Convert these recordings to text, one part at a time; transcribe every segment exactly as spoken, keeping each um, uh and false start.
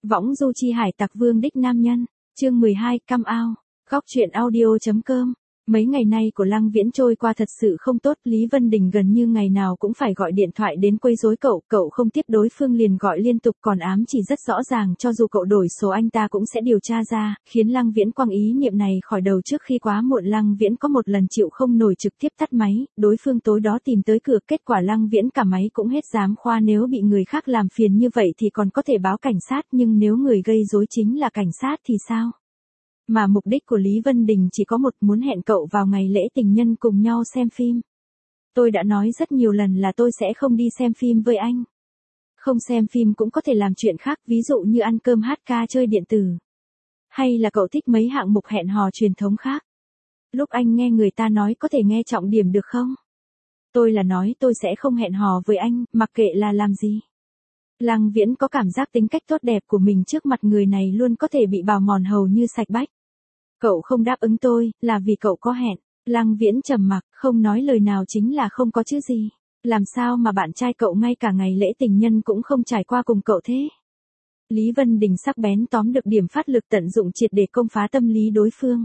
Võng du chi hải tặc vương đích nam nhân, chương mười hai, Come Out, góc truyện audio.com. Mấy ngày nay của Lăng Viễn trôi qua thật sự không tốt, Lý Vân Đình gần như ngày nào cũng phải gọi điện thoại đến quấy rối cậu, cậu không tiếp đối phương liền gọi liên tục, còn ám chỉ rất rõ ràng cho dù cậu đổi số anh ta cũng sẽ điều tra ra, khiến Lăng Viễn quăng ý niệm này khỏi đầu trước khi quá muộn. Lăng Viễn có một lần chịu không nổi trực tiếp tắt máy, đối phương tối đó tìm tới cửa, kết quả Lăng Viễn cả máy cũng hết dám khoa, nếu bị người khác làm phiền như vậy thì còn có thể báo cảnh sát, nhưng nếu người gây rối chính là cảnh sát thì sao? Mà mục đích của Lý Vân Đình chỉ có một, muốn hẹn cậu vào ngày lễ tình nhân cùng nhau xem phim. Tôi đã nói rất nhiều lần là tôi sẽ không đi xem phim với anh. Không xem phim cũng có thể làm chuyện khác, ví dụ như ăn cơm hát ca chơi điện tử. Hay là cậu thích mấy hạng mục hẹn hò truyền thống khác. Lúc anh nghe người ta nói có thể nghe trọng điểm được không? Tôi là nói tôi sẽ không hẹn hò với anh, mặc kệ là làm gì. Lăng Viễn có cảm giác tính cách tốt đẹp của mình trước mặt người này luôn có thể bị bào mòn hầu như sạch bách. Cậu không đáp ứng tôi, là vì cậu có hẹn. Lăng Viễn trầm mặc, không nói lời nào chính là không có chứ gì. Làm sao mà bạn trai cậu ngay cả ngày lễ tình nhân cũng không trải qua cùng cậu thế? Lý Vân Đình sắc bén tóm được điểm phát lực, tận dụng triệt để công phá tâm lý đối phương.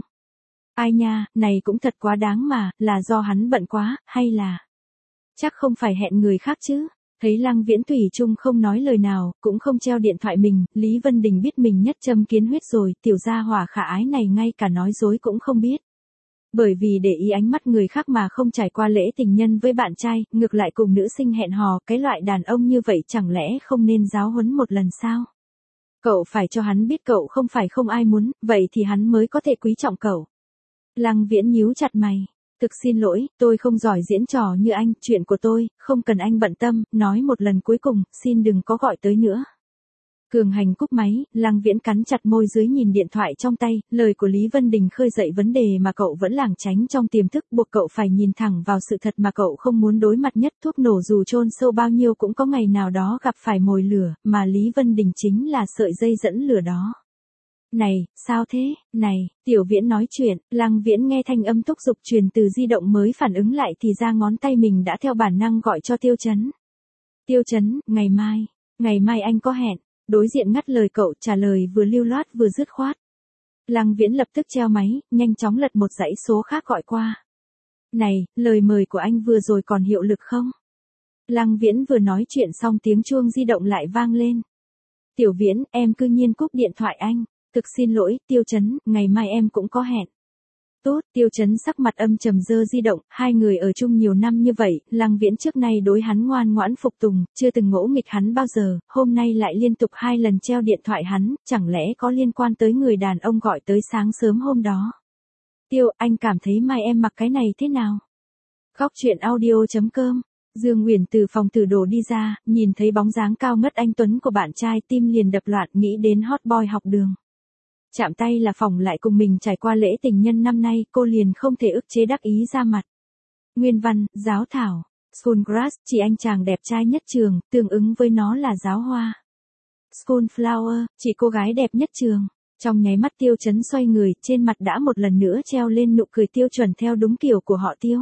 Ai nha, này cũng thật quá đáng mà, là do hắn bận quá, hay là... Chắc không phải hẹn người khác chứ? Thấy Lăng Viễn thủy chung không nói lời nào, cũng không treo điện thoại mình, Lý Vân Đình biết mình nhất châm kiến huyết rồi, tiểu gia hỏa khả ái này ngay cả nói dối cũng không biết. Bởi vì để ý ánh mắt người khác mà không trải qua lễ tình nhân với bạn trai, ngược lại cùng nữ sinh hẹn hò, cái loại đàn ông như vậy chẳng lẽ không nên giáo huấn một lần sao? Cậu phải cho hắn biết cậu không phải không ai muốn, vậy thì hắn mới có thể quý trọng cậu. Lăng Viễn nhíu chặt mày. Thực xin lỗi, tôi không giỏi diễn trò như anh, chuyện của tôi, không cần anh bận tâm, nói một lần cuối cùng, xin đừng có gọi tới nữa. Cường hành cúp máy, Lăng Viễn cắn chặt môi dưới nhìn điện thoại trong tay, lời của Lý Vân Đình khơi dậy vấn đề mà cậu vẫn lảng tránh trong tiềm thức, buộc cậu phải nhìn thẳng vào sự thật mà cậu không muốn đối mặt nhất. Thuốc nổ dù chôn sâu bao nhiêu cũng có ngày nào đó gặp phải mồi lửa, mà Lý Vân Đình chính là sợi dây dẫn lửa đó. Này, sao thế, này, Tiểu Viễn nói chuyện, Lăng Viễn nghe thanh âm thúc giục truyền từ di động mới phản ứng lại thì ra ngón tay mình đã theo bản năng gọi cho Tiêu Chấn. Tiêu Chấn, ngày mai, ngày mai anh có hẹn, đối diện ngắt lời cậu, trả lời vừa lưu loát vừa dứt khoát. Lăng Viễn lập tức treo máy, nhanh chóng lật một dãy số khác gọi qua. Này, lời mời của anh vừa rồi còn hiệu lực không? Lăng Viễn vừa nói chuyện xong tiếng chuông di động lại vang lên. Tiểu Viễn, em cư nhiên cúp điện thoại anh. Thực xin lỗi, Tiêu Chấn, ngày mai em cũng có hẹn. Tốt, Tiêu Chấn sắc mặt âm trầm giơ di động, hai người ở chung nhiều năm như vậy, Lăng Viễn trước nay đối hắn ngoan ngoãn phục tùng, chưa từng ngỗ nghịch hắn bao giờ, hôm nay lại liên tục hai lần treo điện thoại hắn, chẳng lẽ có liên quan tới người đàn ông gọi tới sáng sớm hôm đó. Tiêu, anh cảm thấy mai em mặc cái này thế nào? Góc truyện audio.com. Dương Uyển từ phòng thử đồ đi ra, nhìn thấy bóng dáng cao ngất anh tuấn của bạn trai, tim liền đập loạn, nghĩ đến hot boy học đường. Chạm tay là phòng lại cùng mình trải qua lễ tình nhân năm nay, cô liền không thể ức chế đắc ý ra mặt. Nguyên văn, giáo thảo, Schoolgrass, chỉ anh chàng đẹp trai nhất trường, tương ứng với nó là giáo hoa. Schoolflower, chỉ cô gái đẹp nhất trường. Trong nháy mắt Tiêu Chấn xoay người, trên mặt đã một lần nữa treo lên nụ cười tiêu chuẩn theo đúng kiểu của họ Tiêu.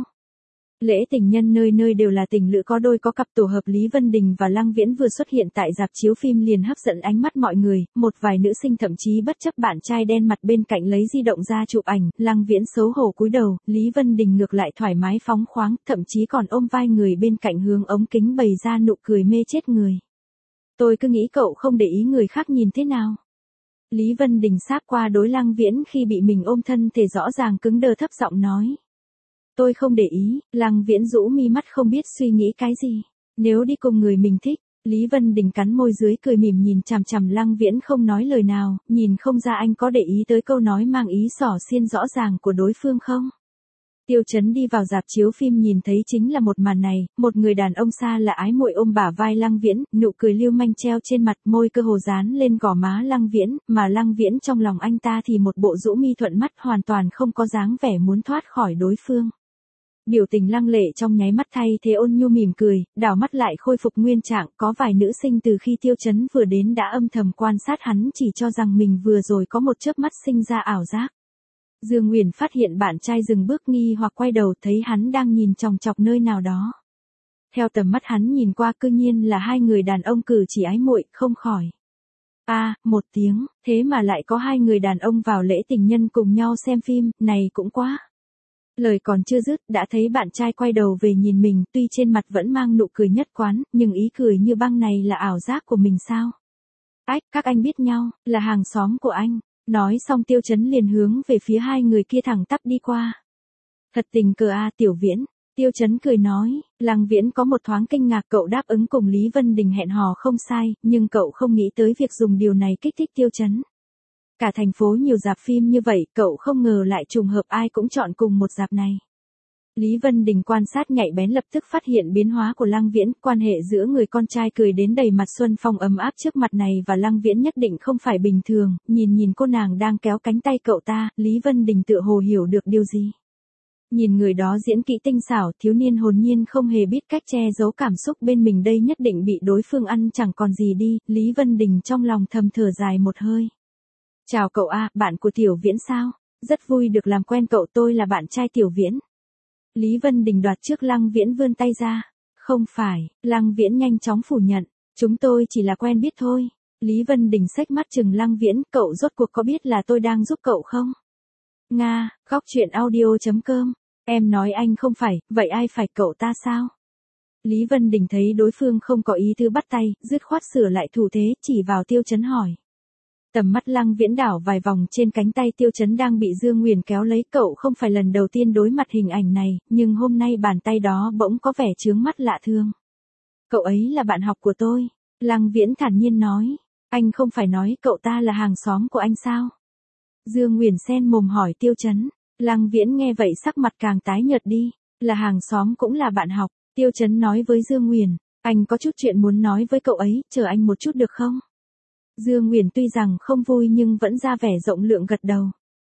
Lễ tình nhân nơi nơi đều là tình lữ có đôi có cặp, tổ hợp Lý Vân Đình và Lăng Viễn vừa xuất hiện tại rạp chiếu phim liền hấp dẫn ánh mắt mọi người, một vài nữ sinh thậm chí bất chấp bạn trai đen mặt bên cạnh lấy di động ra chụp ảnh, Lăng Viễn xấu hổ cúi đầu, Lý Vân Đình ngược lại thoải mái phóng khoáng, thậm chí còn ôm vai người bên cạnh hướng ống kính bày ra nụ cười mê chết người. Tôi cứ nghĩ cậu không để ý người khác nhìn thế nào. Lý Vân Đình sáp qua đối Lăng Viễn khi bị mình ôm thân thể rõ ràng cứng đờ thấp giọng nói. Tôi không để ý, Lăng Viễn rũ mi mắt không biết suy nghĩ cái gì. Nếu đi cùng người mình thích, Lý Vân Đình cắn môi dưới cười mỉm nhìn chằm chằm Lăng Viễn không nói lời nào, nhìn không ra anh có để ý tới câu nói mang ý xỏ xiên rõ ràng của đối phương không? Tiêu Chấn đi vào rạp chiếu phim nhìn thấy chính là một màn này, một người đàn ông xa lạ ái muội ôm bả vai Lăng Viễn, nụ cười lưu manh treo trên mặt, môi cơ hồ dán lên gò má Lăng Viễn, mà Lăng Viễn trong lòng anh ta thì một bộ rũ mi thuận mắt hoàn toàn không có dáng vẻ muốn thoát khỏi đối phương. Biểu tình lăng lệ trong nháy mắt thay thế ôn nhu mỉm cười, đảo mắt lại khôi phục nguyên trạng, có vài nữ sinh từ khi Tiêu Chấn vừa đến đã âm thầm quan sát hắn chỉ cho rằng mình vừa rồi có một chớp mắt sinh ra ảo giác. Dương Uyển phát hiện bạn trai dừng bước nghi hoặc quay đầu thấy hắn đang nhìn chòng chọc nơi nào đó. Theo tầm mắt hắn nhìn qua cư nhiên là hai người đàn ông cử chỉ ái muội, không khỏi. A, một tiếng, thế mà lại có hai người đàn ông vào lễ tình nhân cùng nhau xem phim, này cũng quá. Lời còn chưa dứt, đã thấy bạn trai quay đầu về nhìn mình, tuy trên mặt vẫn mang nụ cười nhất quán, nhưng ý cười như băng này là ảo giác của mình sao? Ách, các anh biết nhau, là hàng xóm của anh. Nói xong Tiêu Chấn liền hướng về phía hai người kia thẳng tắp đi qua. Thật tình cờ a Tiểu Viễn. Tiêu Chấn cười nói, Lăng Viễn có một thoáng kinh ngạc, cậu đáp ứng cùng Lý Vân Đình hẹn hò không sai, nhưng cậu không nghĩ tới việc dùng điều này kích thích Tiêu Chấn. Cả thành phố nhiều rạp phim như vậy, cậu không ngờ lại trùng hợp ai cũng chọn cùng một rạp này. Lý Vân Đình quan sát nhạy bén lập tức phát hiện biến hóa của Lăng Viễn, quan hệ giữa người con trai cười đến đầy mặt xuân phong ấm áp trước mặt này và Lăng Viễn nhất định không phải bình thường, nhìn nhìn cô nàng đang kéo cánh tay cậu ta, Lý Vân Đình tựa hồ hiểu được điều gì. Nhìn người đó diễn kỹ tinh xảo, thiếu niên hồn nhiên không hề biết cách che giấu cảm xúc bên mình đây nhất định bị đối phương ăn chẳng còn gì đi, Lý Vân Đình trong lòng thầm thở dài một hơi. Chào cậu a, bạn của Tiểu Viễn sao? Rất vui được làm quen cậu, tôi là bạn trai Tiểu Viễn. Lý Vân Đình đoạt trước Lăng Viễn vươn tay ra. Không phải, Lăng Viễn nhanh chóng phủ nhận. Chúng tôi chỉ là quen biết thôi. Lý Vân Đình xếch mắt chừng Lăng Viễn, cậu rốt cuộc có biết là tôi đang giúp cậu không? Nga, góc truyện audio chấm com. Em nói anh không phải, vậy ai phải, cậu ta sao? Lý Vân Đình thấy đối phương không có ý tứ bắt tay, dứt khoát sửa lại thủ thế, chỉ vào Tiêu Chấn hỏi. Tầm mắt Lăng Viễn đảo vài vòng trên cánh tay Tiêu Chấn đang bị Dương Nguyền kéo lấy, cậu không phải lần đầu tiên đối mặt hình ảnh này, nhưng hôm nay bàn tay đó bỗng có vẻ chướng mắt lạ thường. Cậu ấy là bạn học của tôi. Lăng Viễn thản nhiên nói. Anh không phải nói cậu ta là hàng xóm của anh sao? Dương Nguyền sen mồm hỏi Tiêu Chấn. Lăng Viễn nghe vậy sắc mặt càng tái nhợt đi. Là hàng xóm cũng là bạn học. Tiêu Chấn nói với Dương Nguyền. Anh có chút chuyện muốn nói với cậu ấy, chờ anh một chút được không? Dương Nguyền tuy rằng không vui nhưng vẫn ra vẻ rộng lượng gật đầu.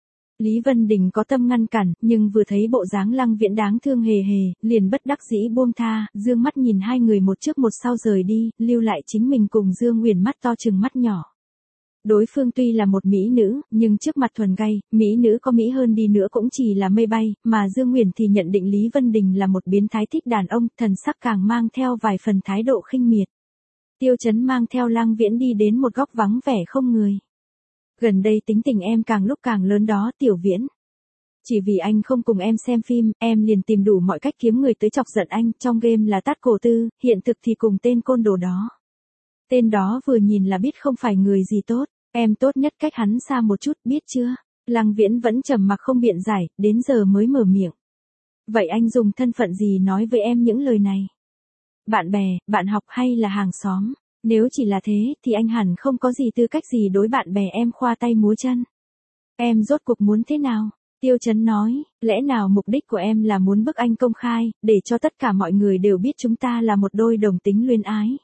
Lý Vân Đình có tâm ngăn cản, nhưng vừa thấy bộ dáng Lăng Viễn đáng thương hề hề, liền bất đắc dĩ buông tha, dương mắt nhìn hai người một trước một sau rời đi, lưu lại chính mình cùng Dương Nguyền mắt to trừng mắt nhỏ. Đối phương tuy là một mỹ nữ, nhưng trước mặt thuần gay, mỹ nữ có mỹ hơn đi nữa cũng chỉ là mây bay, mà Dương Nguyền thì nhận định Lý Vân Đình là một biến thái thích đàn ông, thần sắc càng mang theo vài phần thái độ khinh miệt. Tiêu Chấn mang theo Lăng Viễn đi đến một góc vắng vẻ không người. Gần đây tính tình em càng lúc càng lớn đó Tiểu Viễn. Chỉ vì anh không cùng em xem phim, em liền tìm đủ mọi cách kiếm người tới chọc giận anh, trong game là Tát Cổ Tư, hiện thực thì cùng tên côn đồ đó. Tên đó vừa nhìn là biết không phải người gì tốt, em tốt nhất cách hắn xa một chút, biết chưa? Lăng Viễn vẫn trầm mặc không biện giải, đến giờ mới mở miệng. Vậy anh dùng thân phận gì nói với em những lời này? Bạn bè, bạn học hay là hàng xóm? Nếu chỉ là thế, thì anh hẳn không có gì tư cách gì đối bạn bè em khoa tay múa chân. Em rốt cuộc muốn thế nào? Tiêu Chấn nói, lẽ nào mục đích của em là muốn bức anh công khai, để cho tất cả mọi người đều biết chúng ta là một đôi đồng tính luyến ái.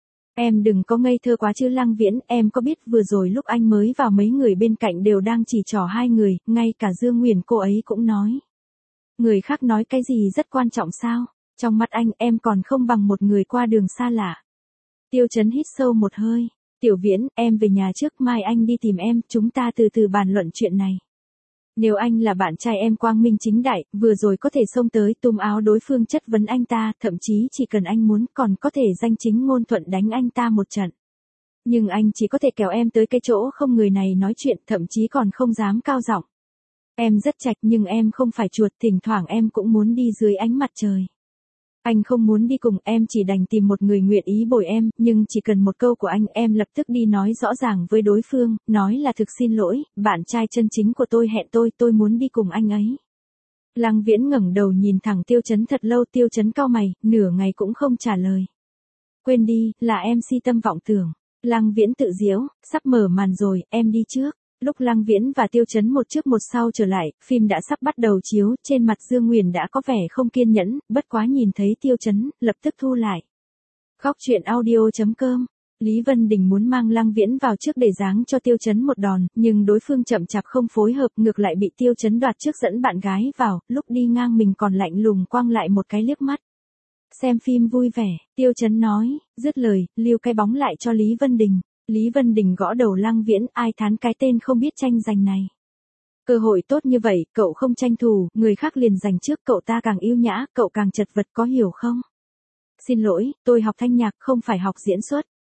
Em đừng có ngây thơ quá chứ Lăng Viễn, em có biết vừa rồi lúc anh mới vào mấy người bên cạnh đều đang chỉ trỏ hai người, ngay cả Dương Nguyền cô ấy cũng nói. Người khác nói cái gì rất quan trọng sao? Trong mắt anh em còn không bằng một người qua đường xa lạ. Tiêu Chấn hít sâu một hơi. Tiểu Viễn, em về nhà trước, mai anh đi tìm em, chúng ta từ từ bàn luận chuyện này. Nếu anh là bạn trai em quang minh chính đại, vừa rồi có thể xông tới túm áo đối phương chất vấn anh ta, thậm chí chỉ cần anh muốn còn có thể danh chính ngôn thuận đánh anh ta một trận. Nhưng anh chỉ có thể kéo em tới cái chỗ không người này nói chuyện, thậm chí còn không dám cao giọng. Em rất chạch nhưng em không phải chuột, thỉnh thoảng em cũng muốn đi dưới ánh mặt trời. Anh không muốn đi cùng, em chỉ đành tìm một người nguyện ý bồi em, nhưng chỉ cần một câu của anh em lập tức đi nói rõ ràng với đối phương, nói là thực xin lỗi, bạn trai chân chính của tôi hẹn tôi, tôi muốn đi cùng anh ấy. Lăng Viễn ngẩng đầu nhìn thẳng Tiêu Chấn thật lâu, Tiêu Chấn cau mày, nửa ngày cũng không trả lời. Quên đi, là em si tâm vọng tưởng. Lăng Viễn tự giễu, sắp mở màn rồi, em đi trước. Lúc Lăng Viễn và Tiêu Chấn một trước một sau trở lại, phim đã sắp bắt đầu chiếu, trên mặt Dương Nguyền đã có vẻ không kiên nhẫn, bất quá nhìn thấy Tiêu Chấn, lập tức thu lại. Góc truyện audio chấm com. Lý Vân Đình muốn mang Lăng Viễn vào trước để giáng cho Tiêu Chấn một đòn, nhưng đối phương chậm chạp không phối hợp, ngược lại bị Tiêu Chấn đoạt trước dẫn bạn gái vào, lúc đi ngang mình còn lạnh lùng quăng lại một cái liếc mắt. Xem phim vui vẻ, Tiêu Chấn nói, dứt lời, lưu cái bóng lại cho Lý Vân Đình. Lý Vân Đình gõ đầu Lăng Viễn, ai thán cái tên không biết tranh giành này. Cơ hội tốt như vậy, cậu không tranh thủ, người khác liền giành trước, cậu ta càng yêu nhã, cậu càng chật vật, có hiểu không? Xin lỗi, tôi học thanh nhạc không phải học diễn xuất.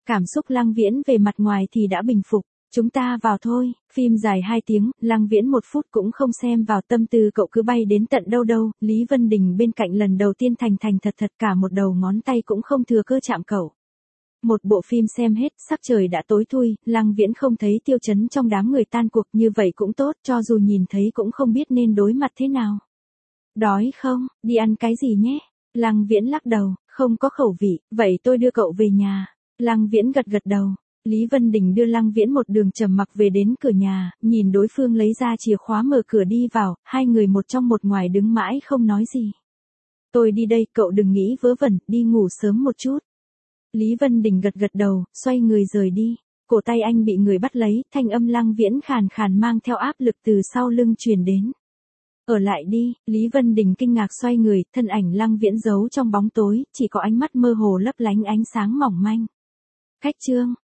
Cảm xúc Lăng Viễn về mặt ngoài thì đã bình phục. Chúng ta vào thôi, phim dài hai tiếng, Lăng Viễn một phút cũng không xem vào, tâm tư cậu cứ bay đến tận đâu đâu, Lý Vân Đình bên cạnh lần đầu tiên thành thành thật thật cả một đầu ngón tay cũng không thừa cơ chạm cậu. Một bộ phim xem hết, sắc trời đã tối thui, Lăng Viễn không thấy Tiêu Chấn trong đám người tan cuộc, như vậy cũng tốt, cho dù nhìn thấy cũng không biết nên đối mặt thế nào. Đói không, đi ăn cái gì nhé? Lăng Viễn lắc đầu, không có khẩu vị, vậy tôi đưa cậu về nhà. Lăng Viễn gật gật đầu. Lý Vân Đình đưa Lăng Viễn một đường trầm mặc về đến cửa nhà, nhìn đối phương lấy ra chìa khóa mở cửa đi vào, hai người một trong một ngoài đứng mãi không nói gì. Tôi đi đây, cậu đừng nghĩ vớ vẩn, đi ngủ sớm một chút. Lý Vân Đình gật gật đầu, xoay người rời đi. Cổ tay anh bị người bắt lấy, thanh âm Lăng Viễn khàn khàn mang theo áp lực từ sau lưng truyền đến. Ở lại đi, Lý Vân Đình kinh ngạc xoay người, thân ảnh Lăng Viễn giấu trong bóng tối, chỉ có ánh mắt mơ hồ lấp lánh ánh sáng mỏng manh. Khách trương,